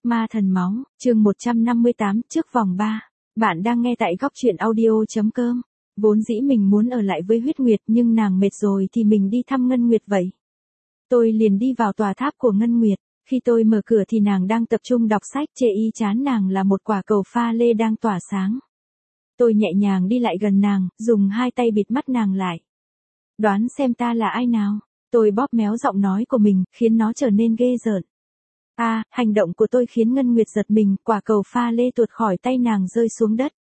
Ma thần máu, chương 158, trước vòng 3. Bạn đang nghe tại góc truyện audio.com. Vốn dĩ mình muốn ở lại với Huyết Nguyệt nhưng nàng mệt rồi thì mình đi thăm Ngân Nguyệt vậy. Tôi liền đi vào tòa tháp của Ngân Nguyệt. Khi tôi mở cửa thì nàng đang tập trung đọc sách, chê y chán nàng là một quả cầu pha lê đang tỏa sáng. Tôi nhẹ nhàng đi lại gần nàng, dùng hai tay bịt mắt nàng lại. Đoán xem ta là ai nào? Tôi bóp méo giọng nói của mình, khiến nó trở nên ghê rợn. Hành động của tôi khiến Ngân Nguyệt giật mình, quả cầu pha lê tuột khỏi tay nàng rơi xuống đất.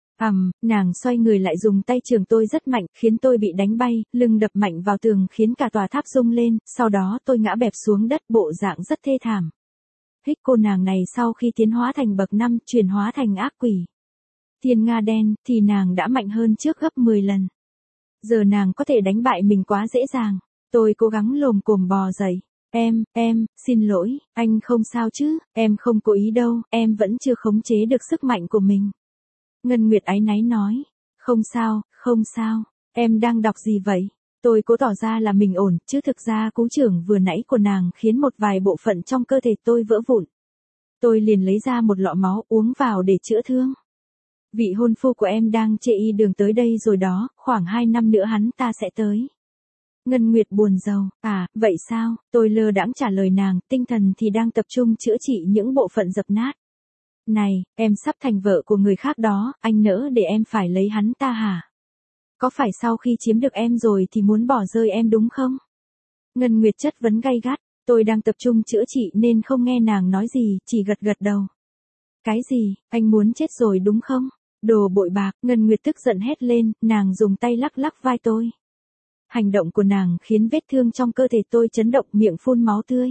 Nàng xoay người lại dùng tay chưởng tôi rất mạnh, khiến tôi bị đánh bay, lưng đập mạnh vào tường khiến cả tòa tháp rung lên, sau đó tôi ngã bẹp xuống đất, bộ dạng rất thê thảm. Hích cô nàng này sau khi tiến hóa thành bậc 5, chuyển hóa thành ác quỷ. Thiên Nga đen, thì nàng đã mạnh hơn trước gấp 10 lần. Giờ nàng có thể đánh bại mình quá dễ dàng. Tôi cố gắng lồm cồm bò dậy. Em, xin lỗi, anh không sao chứ, em không cố ý đâu, em vẫn chưa khống chế được sức mạnh của mình. Ngân Nguyệt áy náy nói, không sao, em đang đọc gì vậy? Tôi cố tỏ ra là mình ổn, chứ thực ra cú chưởng vừa nãy của nàng khiến một vài bộ phận trong cơ thể tôi vỡ vụn. Tôi liền lấy ra một lọ máu uống vào để chữa thương. Vị hôn phu của em đang chê y đường tới đây rồi đó, khoảng 2 năm nữa hắn ta sẽ tới. Ngân Nguyệt buồn rầu, vậy sao? Tôi lơ đãng trả lời nàng, tinh thần thì đang tập trung chữa trị những bộ phận dập nát. Này, em sắp thành vợ của người khác đó, anh nỡ để em phải lấy hắn ta hả? Có phải sau khi chiếm được em rồi thì muốn bỏ rơi em đúng không? Ngân Nguyệt chất vấn gay gắt, tôi đang tập trung chữa trị nên không nghe nàng nói gì, chỉ gật đầu. Cái gì, anh muốn chết rồi đúng không? Đồ bội bạc, Ngân Nguyệt tức giận hét lên, nàng dùng tay lắc vai tôi. Hành động của nàng khiến vết thương trong cơ thể tôi chấn động, miệng phun máu tươi.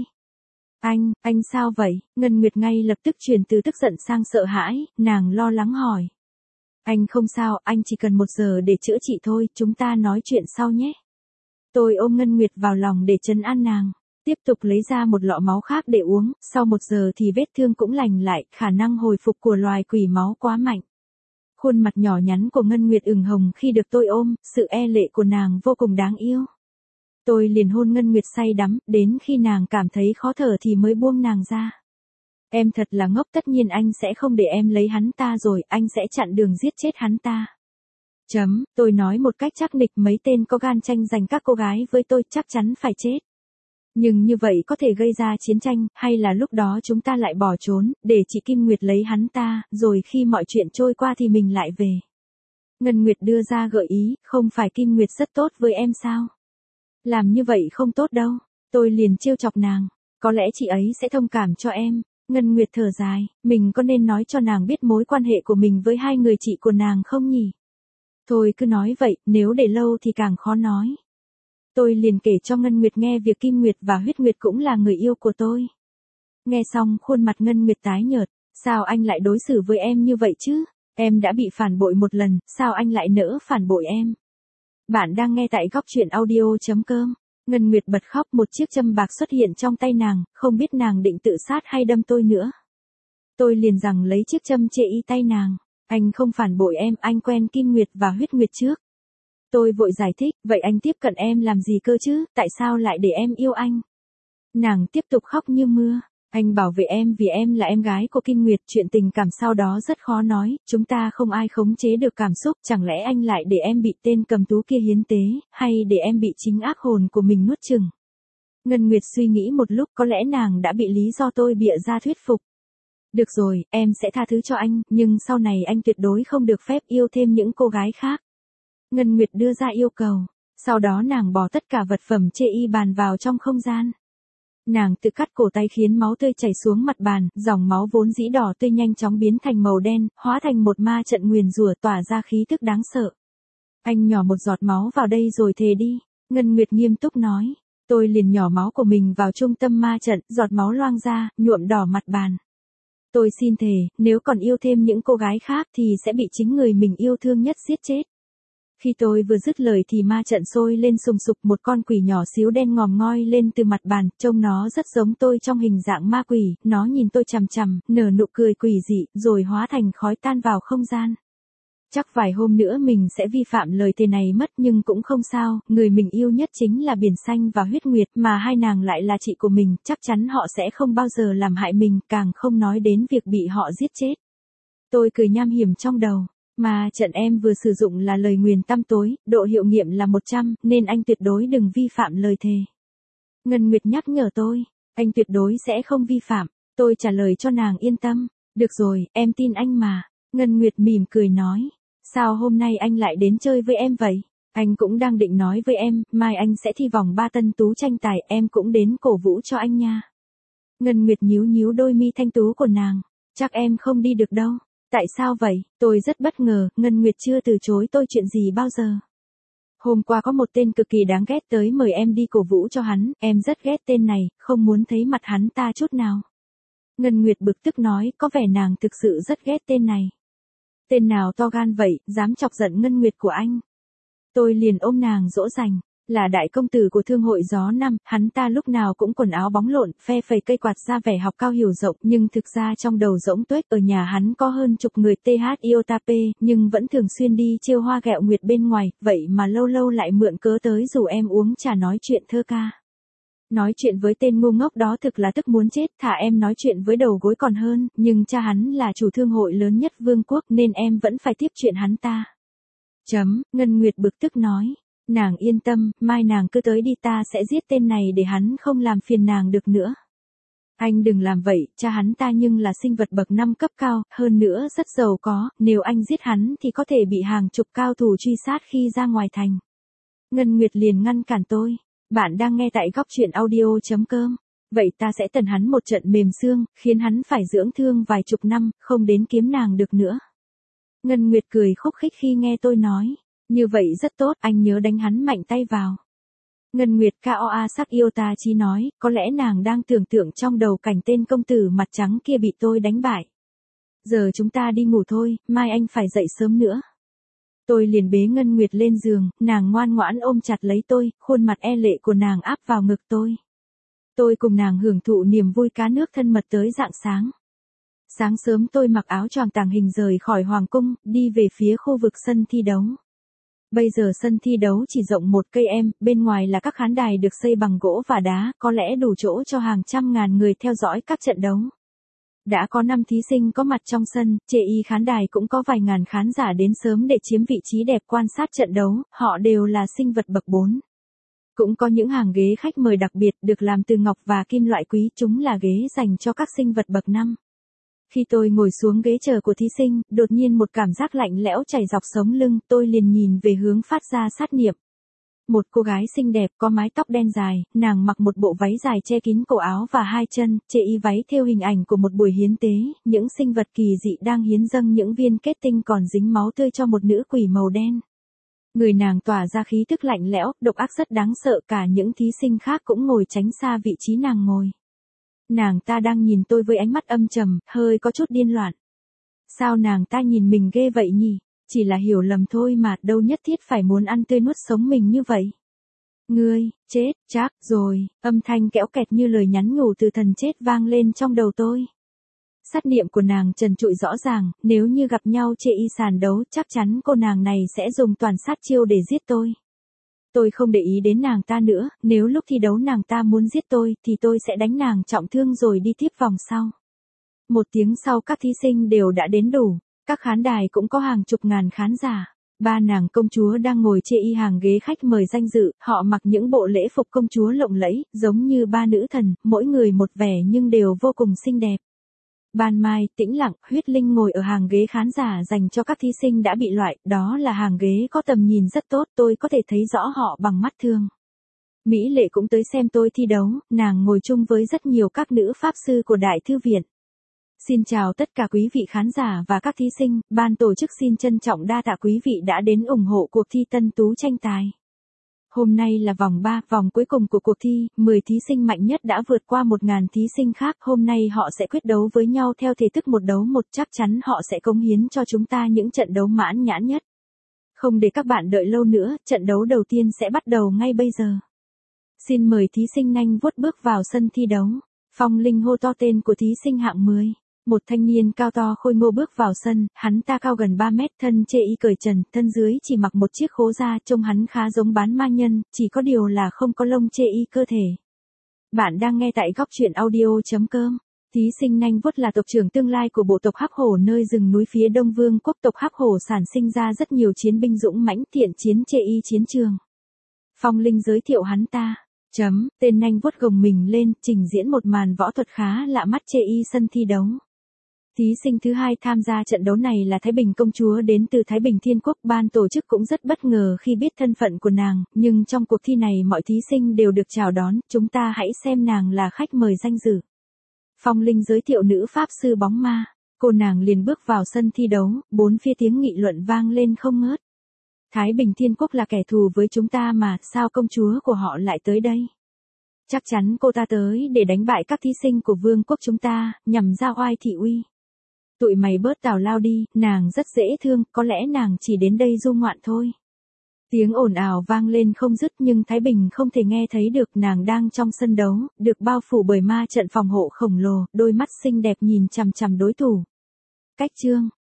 Anh sao vậy? Ngân Nguyệt ngay lập tức chuyển từ tức giận sang sợ hãi, nàng lo lắng hỏi. Anh không sao, anh chỉ cần 1 giờ để chữa trị thôi, chúng ta nói chuyện sau nhé. Tôi ôm Ngân Nguyệt vào lòng để trấn an nàng, tiếp tục lấy ra một lọ máu khác để uống, sau 1 giờ thì vết thương cũng lành lại, khả năng hồi phục của loài quỷ máu quá mạnh. Khuôn mặt nhỏ nhắn của Ngân Nguyệt ửng hồng khi được tôi ôm, sự e lệ của nàng vô cùng đáng yêu. Tôi liền hôn Ngân Nguyệt say đắm, đến khi nàng cảm thấy khó thở thì mới buông nàng ra. Em thật là ngốc, tất nhiên anh sẽ không để em lấy hắn ta rồi, anh sẽ chặn đường giết chết hắn ta. Tôi nói một cách chắc nịch, mấy tên có gan tranh giành các cô gái với tôi chắc chắn phải chết. Nhưng như vậy có thể gây ra chiến tranh, hay là lúc đó chúng ta lại bỏ trốn, để chị Kim Nguyệt lấy hắn ta, rồi khi mọi chuyện trôi qua thì mình lại về. Ngân Nguyệt đưa ra gợi ý, không phải Kim Nguyệt rất tốt với em sao? Làm như vậy không tốt đâu. Tôi liền trêu chọc nàng, có lẽ chị ấy sẽ thông cảm cho em. Ngân Nguyệt thở dài, mình có nên nói cho nàng biết mối quan hệ của mình với 2 người chị của nàng không nhỉ? Thôi cứ nói vậy, nếu để lâu thì càng khó nói. Tôi liền kể cho Ngân Nguyệt nghe việc Kim Nguyệt và Huyết Nguyệt cũng là người yêu của tôi. Nghe xong khuôn mặt Ngân Nguyệt tái nhợt, sao anh lại đối xử với em như vậy chứ? Em đã bị phản bội 1 lần, sao anh lại nỡ phản bội em? Bạn đang nghe tại góc truyện audio.com. Ngân Nguyệt bật khóc, một chiếc châm bạc xuất hiện trong tay nàng, không biết nàng định tự sát hay đâm tôi nữa. Tôi liền rằng lấy chiếc châm chê y tay nàng. Anh không phản bội em, anh quen Kim Nguyệt và Huyết Nguyệt trước. Tôi vội giải thích, vậy anh tiếp cận em làm gì cơ chứ, tại sao lại để em yêu anh? Nàng tiếp tục khóc như mưa. Anh bảo vệ em vì em là em gái của Kim Nguyệt, chuyện tình cảm sau đó rất khó nói, chúng ta không ai khống chế được cảm xúc, chẳng lẽ anh lại để em bị tên cầm tú kia hiến tế, hay để em bị chính ác hồn của mình nuốt chửng? Ngân Nguyệt suy nghĩ một lúc, có lẽ nàng đã bị lý do tôi bịa ra thuyết phục. Được rồi, em sẽ tha thứ cho anh, nhưng sau này anh tuyệt đối không được phép yêu thêm những cô gái khác. Ngân Nguyệt đưa ra yêu cầu, sau đó nàng bỏ tất cả vật phẩm chê y bàn vào trong không gian. Nàng tự cắt cổ tay khiến máu tươi chảy xuống mặt bàn, dòng máu vốn dĩ đỏ tươi nhanh chóng biến thành màu đen, hóa thành một ma trận nguyền rủa tỏa ra khí tức đáng sợ. Anh nhỏ một giọt máu vào đây rồi thề đi, Ngân Nguyệt nghiêm túc nói. Tôi liền nhỏ máu của mình vào trung tâm ma trận, giọt máu loang ra, nhuộm đỏ mặt bàn. Tôi xin thề, nếu còn yêu thêm những cô gái khác thì sẽ bị chính người mình yêu thương nhất giết chết. Khi tôi vừa dứt lời thì ma trận sôi lên sùng sục, một con quỷ nhỏ xíu đen ngòm ngoi lên từ mặt bàn, trông nó rất giống tôi trong hình dạng ma quỷ, nó nhìn tôi chằm chằm, nở nụ cười quỷ dị, rồi hóa thành khói tan vào không gian. Chắc vài hôm nữa mình sẽ vi phạm lời thề này mất nhưng cũng không sao, người mình yêu nhất chính là Biển Xanh và Huyết Nguyệt mà hai nàng lại là chị của mình, chắc chắn họ sẽ không bao giờ làm hại mình, càng không nói đến việc bị họ giết chết. Tôi cười nham hiểm trong đầu, mà trận em vừa sử dụng là lời nguyền tăm tối, độ hiệu nghiệm là 100, nên anh tuyệt đối đừng vi phạm lời thề. Ngân Nguyệt nhắc nhở tôi, anh tuyệt đối sẽ không vi phạm, tôi trả lời cho nàng yên tâm, được rồi, em tin anh mà. Ngân Nguyệt mỉm cười nói, sao hôm nay anh lại đến chơi với em vậy? Anh cũng đang định nói với em, mai anh sẽ thi vòng 3 tân tú tranh tài, em cũng đến cổ vũ cho anh nha. Ngân Nguyệt nhíu nhíu đôi mi thanh tú của nàng, chắc em không đi được đâu. Tại sao vậy? Tôi rất bất ngờ, Ngân Nguyệt chưa từ chối tôi chuyện gì bao giờ. Hôm qua có một tên cực kỳ đáng ghét tới mời em đi cổ vũ cho hắn, em rất ghét tên này, không muốn thấy mặt hắn ta chút nào. Ngân Nguyệt bực tức nói, có vẻ nàng thực sự rất ghét tên này. Tên nào to gan vậy, dám chọc giận Ngân Nguyệt của anh. Tôi liền ôm nàng dỗ dành, là đại công tử của thương hội gió năm, hắn ta lúc nào cũng quần áo bóng lộn, phe phẩy cây quạt ra vẻ học cao hiểu rộng, nhưng thực ra trong đầu rỗng tuếch, ở nhà hắn có hơn chục người TH Iotap, nhưng vẫn thường xuyên đi trêu hoa ghẹo nguyệt bên ngoài, vậy mà lâu lâu lại mượn cớ tới rủ em uống trà nói chuyện thơ ca. Nói chuyện với tên ngu ngốc đó thực là tức muốn chết, thà em nói chuyện với đầu gối còn hơn, nhưng cha hắn là chủ thương hội lớn nhất vương quốc nên em vẫn phải tiếp chuyện hắn ta. Ngân Nguyệt bực tức nói, nàng yên tâm, mai nàng cứ tới đi, ta sẽ giết tên này để hắn không làm phiền nàng được nữa. Anh đừng làm vậy, cha hắn ta nhưng là sinh vật bậc 5 cấp cao, hơn nữa rất giàu có, nếu anh giết hắn thì có thể bị hàng chục cao thủ truy sát khi ra ngoài thành. Ngân Nguyệt liền ngăn cản tôi. Bạn đang nghe tại góc truyện audio.com. Vậy ta sẽ tẩn hắn một trận mềm xương, khiến hắn phải dưỡng thương vài chục năm, không đến kiếm nàng được nữa. Ngân Nguyệt cười khúc khích khi nghe tôi nói. Như vậy rất tốt, anh nhớ đánh hắn mạnh tay vào. Ngân Nguyệt Koa sắc Iota Chi nói, có lẽ nàng đang tưởng tượng trong đầu cảnh tên công tử mặt trắng kia bị tôi đánh bại. Giờ chúng ta đi ngủ thôi, mai anh phải dậy sớm nữa. Tôi liền bế Ngân Nguyệt lên giường, nàng ngoan ngoãn ôm chặt lấy tôi, khuôn mặt e lệ của nàng áp vào ngực tôi. Tôi cùng nàng hưởng thụ niềm vui cá nước thân mật tới rạng sáng. Sáng sớm tôi mặc áo choàng tàng hình rời khỏi hoàng cung, đi về phía khu vực sân thi đấu. Bây giờ sân thi đấu chỉ rộng 1 cây em, bên ngoài là các khán đài được xây bằng gỗ và đá, có lẽ đủ chỗ cho hàng trăm ngàn người theo dõi các trận đấu. Đã có 5 thí sinh có mặt trong sân, trên khán đài cũng có vài ngàn khán giả đến sớm để chiếm vị trí đẹp quan sát trận đấu, họ đều là sinh vật bậc 4. Cũng có những hàng ghế khách mời đặc biệt được làm từ ngọc và kim loại quý, chúng là ghế dành cho các sinh vật bậc 5. Khi tôi ngồi xuống ghế chờ của thí sinh, đột nhiên một cảm giác lạnh lẽo chảy dọc sống lưng, tôi liền nhìn về hướng phát ra sát niệm. Một cô gái xinh đẹp có mái tóc đen dài, nàng mặc một bộ váy dài che kín cổ áo và 2 chân, trên y váy thêu hình ảnh của một buổi hiến tế, những sinh vật kỳ dị đang hiến dâng những viên kết tinh còn dính máu tươi cho một nữ quỷ màu đen. Người nàng tỏa ra khí tức lạnh lẽo, độc ác rất đáng sợ, cả những thí sinh khác cũng ngồi tránh xa vị trí nàng ngồi. Nàng ta đang nhìn tôi với ánh mắt âm trầm, hơi có chút điên loạn. Sao nàng ta nhìn mình ghê vậy nhỉ? Chỉ là hiểu lầm thôi mà, đâu nhất thiết phải muốn ăn tươi nuốt sống mình như vậy. Ngươi, chết, chắc, rồi, âm thanh kẽo kẹt như lời nhắn nhủ từ thần chết vang lên trong đầu tôi. Sát niệm của nàng trần trụi rõ ràng, nếu như gặp nhau trên y sàn đấu, chắc chắn cô nàng này sẽ dùng toàn sát chiêu để giết tôi. Tôi không để ý đến nàng ta nữa, nếu lúc thi đấu nàng ta muốn giết tôi, thì tôi sẽ đánh nàng trọng thương rồi đi tiếp vòng sau. 1 tiếng sau các thí sinh đều đã đến đủ. Các khán đài cũng có hàng chục ngàn khán giả. 3 nàng công chúa đang ngồi trên y hàng ghế khách mời danh dự, họ mặc những bộ lễ phục công chúa lộng lẫy, giống như 3 nữ thần, mỗi người một vẻ nhưng đều vô cùng xinh đẹp. Ban mai, tĩnh lặng, Huyết Linh ngồi ở hàng ghế khán giả dành cho các thí sinh đã bị loại, đó là hàng ghế có tầm nhìn rất tốt, tôi có thể thấy rõ họ bằng mắt thường. Mỹ Lệ cũng tới xem tôi thi đấu, nàng ngồi chung với rất nhiều các nữ pháp sư của Đại Thư viện. Xin chào tất cả quý vị khán giả và các thí sinh, ban tổ chức xin trân trọng đa tạ quý vị đã đến ủng hộ cuộc thi tân tú tranh tài. Hôm nay là vòng 3, vòng cuối cùng của cuộc thi, 10 thí sinh mạnh nhất đã vượt qua 1.000 thí sinh khác, hôm nay họ sẽ quyết đấu với nhau theo thể thức 1 đấu 1, chắc chắn họ sẽ cống hiến cho chúng ta những trận đấu mãn nhãn nhất. Không để các bạn đợi lâu nữa, trận đấu đầu tiên sẽ bắt đầu ngay bây giờ. Xin mời thí sinh nhanh vuốt bước vào sân thi đấu. Phong Linh hô to tên của thí sinh hạng 10. Một thanh niên cao to khôi ngô bước vào sân, hắn ta cao gần 3 mét, thân chê y cởi trần, thân dưới chỉ mặc một chiếc khố da, trông hắn khá giống bán ma nhân, chỉ có điều là không có lông chê y cơ thể. Bạn đang nghe tại góc truyện audio.com. Thí sinh Nanh Vuốt là tộc trưởng tương lai của bộ tộc Hắc Hổ nơi rừng núi phía Đông Vương quốc. Tộc Hắc Hổ sản sinh ra rất nhiều chiến binh dũng mãnh thiện chiến chê y chiến trường. Phong Linh giới thiệu hắn ta. Tên Nanh Vuốt gồng mình lên, trình diễn một màn võ thuật khá lạ mắt chê y sân thi đấu. Thí sinh thứ hai tham gia trận đấu này là Thái Bình công chúa đến từ Thái Bình Thiên Quốc. Ban tổ chức cũng rất bất ngờ khi biết thân phận của nàng, nhưng trong cuộc thi này mọi thí sinh đều được chào đón, chúng ta hãy xem nàng là khách mời danh dự. Phong Linh giới thiệu nữ pháp sư bóng ma, cô nàng liền bước vào sân thi đấu, bốn phía tiếng nghị luận vang lên không ngớt. Thái Bình Thiên Quốc là kẻ thù với chúng ta mà, sao công chúa của họ lại tới đây? Chắc chắn cô ta tới để đánh bại các thí sinh của vương quốc chúng ta, nhằm ra oai thị uy. Tụi mày bớt tào lao đi, nàng rất dễ thương, có lẽ nàng chỉ đến đây du ngoạn thôi. Tiếng ồn ào vang lên không dứt nhưng Thái Bình không thể nghe thấy được, nàng đang trong sân đấu, được bao phủ bởi ma trận phòng hộ khổng lồ, đôi mắt xinh đẹp nhìn chằm chằm đối thủ. Cách chương,